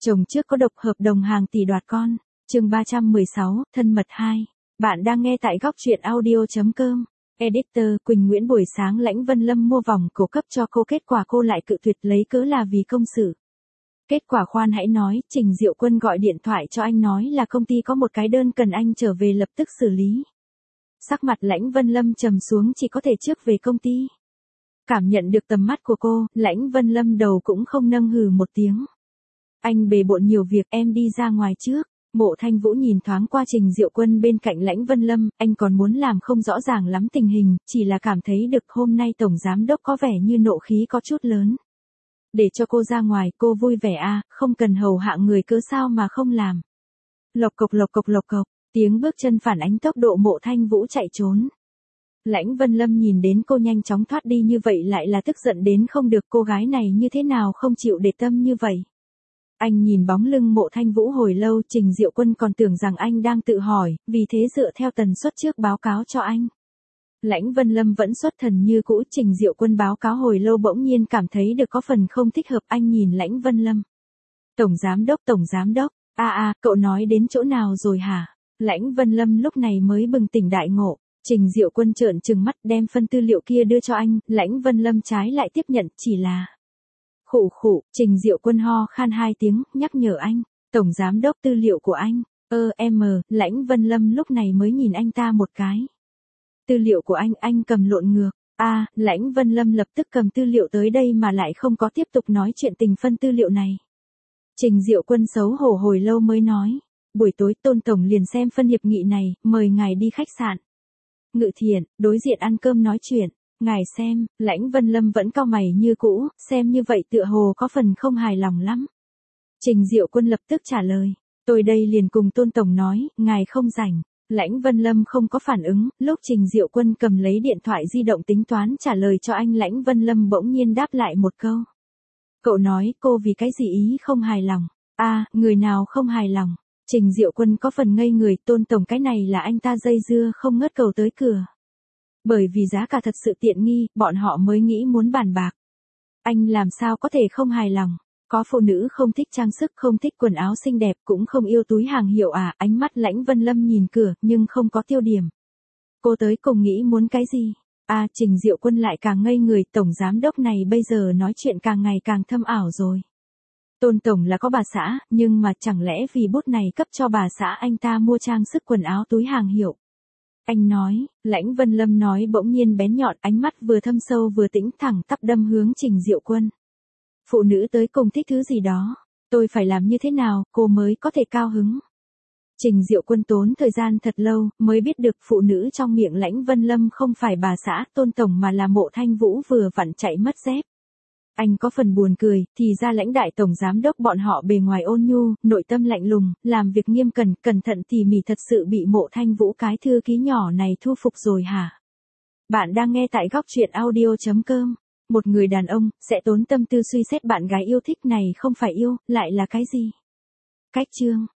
Chồng trước có độc hợp đồng hàng tỷ đoạt con. Chương 316, thân mật 2. Bạn đang nghe tại góc truyện audio.com. Editor Quỳnh Nguyễn buổi sáng Lãnh Vân Lâm mua vòng cổ cấp cho cô, kết quả cô lại cự tuyệt lấy cớ là vì công sự. Kết quả khoan hãy nói, Trình Diệu Quân gọi điện thoại cho anh nói là công ty có một cái đơn cần anh trở về lập tức xử lý. Sắc mặt Lãnh Vân Lâm trầm xuống, chỉ có thể trước về công ty. Cảm nhận được tầm mắt của cô, Lãnh Vân Lâm đầu cũng không nâng hừ một tiếng. Anh bề bộn nhiều việc, em đi ra ngoài trước. Mộ Thanh Vũ nhìn thoáng qua Trình Diệu Quân bên cạnh Lãnh Vân Lâm, anh còn muốn làm không rõ ràng lắm tình hình, chỉ là cảm thấy được hôm nay Tổng Giám Đốc có vẻ như nộ khí có chút lớn. Để cho cô ra ngoài, cô vui vẻ à, không cần hầu hạ người cớ sao mà không làm. Lộc cộc lộc cộc lộc cộc, tiếng bước chân phản ánh tốc độ Mộ Thanh Vũ chạy trốn. Lãnh Vân Lâm nhìn đến cô nhanh chóng thoát đi như vậy lại là tức giận đến không được, cô gái này như thế nào không chịu để tâm như vậy. Anh nhìn bóng lưng Mộ Thanh Vũ hồi lâu, Trình Diệu Quân còn tưởng rằng anh đang tự hỏi, vì thế dựa theo tần suất trước báo cáo cho anh. Lãnh Vân Lâm vẫn xuất thần như cũ, Trình Diệu Quân báo cáo hồi lâu bỗng nhiên cảm thấy được có phần không thích hợp, anh nhìn Lãnh Vân Lâm. Tổng Giám Đốc, cậu nói đến chỗ nào rồi hả? Lãnh Vân Lâm lúc này mới bừng tỉnh đại ngộ. Trình Diệu Quân trợn trừng mắt đem phân tư liệu kia đưa cho anh, Lãnh Vân Lâm trái lại tiếp nhận, chỉ là... Khụ, Trình Diệu Quân ho khan 2 tiếng, nhắc nhở anh, Tổng Giám Đốc tư liệu của anh, Lãnh Vân Lâm lúc này mới nhìn anh ta một cái. Tư liệu của anh cầm lộn ngược, Lãnh Vân Lâm lập tức cầm tư liệu tới đây mà lại không có tiếp tục nói chuyện tình phân tư liệu này. Trình Diệu Quân xấu hổ hồi lâu mới nói, buổi tối Tôn Tổng liền xem phân hiệp nghị này, mời ngài đi khách sạn. Ngự Thiện, đối diện ăn cơm nói chuyện. Ngài xem, Lãnh Vân Lâm vẫn cau mày như cũ, xem như vậy tựa hồ có phần không hài lòng lắm. Trình Diệu Quân lập tức trả lời, tôi đây liền cùng Tôn Tổng nói, ngài không rảnh. Lãnh Vân Lâm không có phản ứng, lúc Trình Diệu Quân cầm lấy điện thoại di động tính toán trả lời cho anh, Lãnh Vân Lâm bỗng nhiên đáp lại một câu. Cậu nói cô vì cái gì ý không hài lòng? Người nào không hài lòng? Trình Diệu Quân có phần ngây người, Tôn Tổng cái này là anh ta dây dưa không ngớt cầu tới cửa. Bởi vì giá cả thật sự tiện nghi, bọn họ mới nghĩ muốn bàn bạc. Anh làm sao có thể không hài lòng? Có phụ nữ không thích trang sức, không thích quần áo xinh đẹp, cũng không yêu túi hàng hiệu à? Ánh mắt Lãnh Vân Lâm nhìn cửa, nhưng không có tiêu điểm. Cô tới cùng nghĩ muốn cái gì? Trình Diệu Quân lại càng ngây người, Tổng Giám Đốc này bây giờ nói chuyện càng ngày càng thâm ảo rồi. Tôn Tổng là có bà xã, nhưng mà chẳng lẽ vì bút này cấp cho bà xã anh ta mua trang sức quần áo túi hàng hiệu? Anh nói, Lãnh Vân Lâm nói bỗng nhiên bén nhọn, ánh mắt vừa thâm sâu vừa tĩnh, thẳng tắp đâm hướng Trình Diệu Quân. Phụ nữ tới cùng thích thứ gì đó, tôi phải làm như thế nào, cô mới có thể cao hứng. Trình Diệu Quân tốn thời gian thật lâu, mới biết được phụ nữ trong miệng Lãnh Vân Lâm không phải bà xã Tôn Tổng mà là Mộ Thanh Vũ vừa vặn chạy mất dép. Anh có phần buồn cười, thì ra Lãnh đại Tổng Giám Đốc bọn họ bề ngoài ôn nhu, nội tâm lạnh lùng, làm việc nghiêm cẩn thận tỉ mỉ, thật sự bị Mộ Thanh Vũ cái thư ký nhỏ này thu phục rồi hả? Bạn đang nghe tại góc truyện audio.com. Một người đàn ông, sẽ tốn tâm tư suy xét bạn gái yêu thích này không phải yêu, lại là cái gì? Cách chương.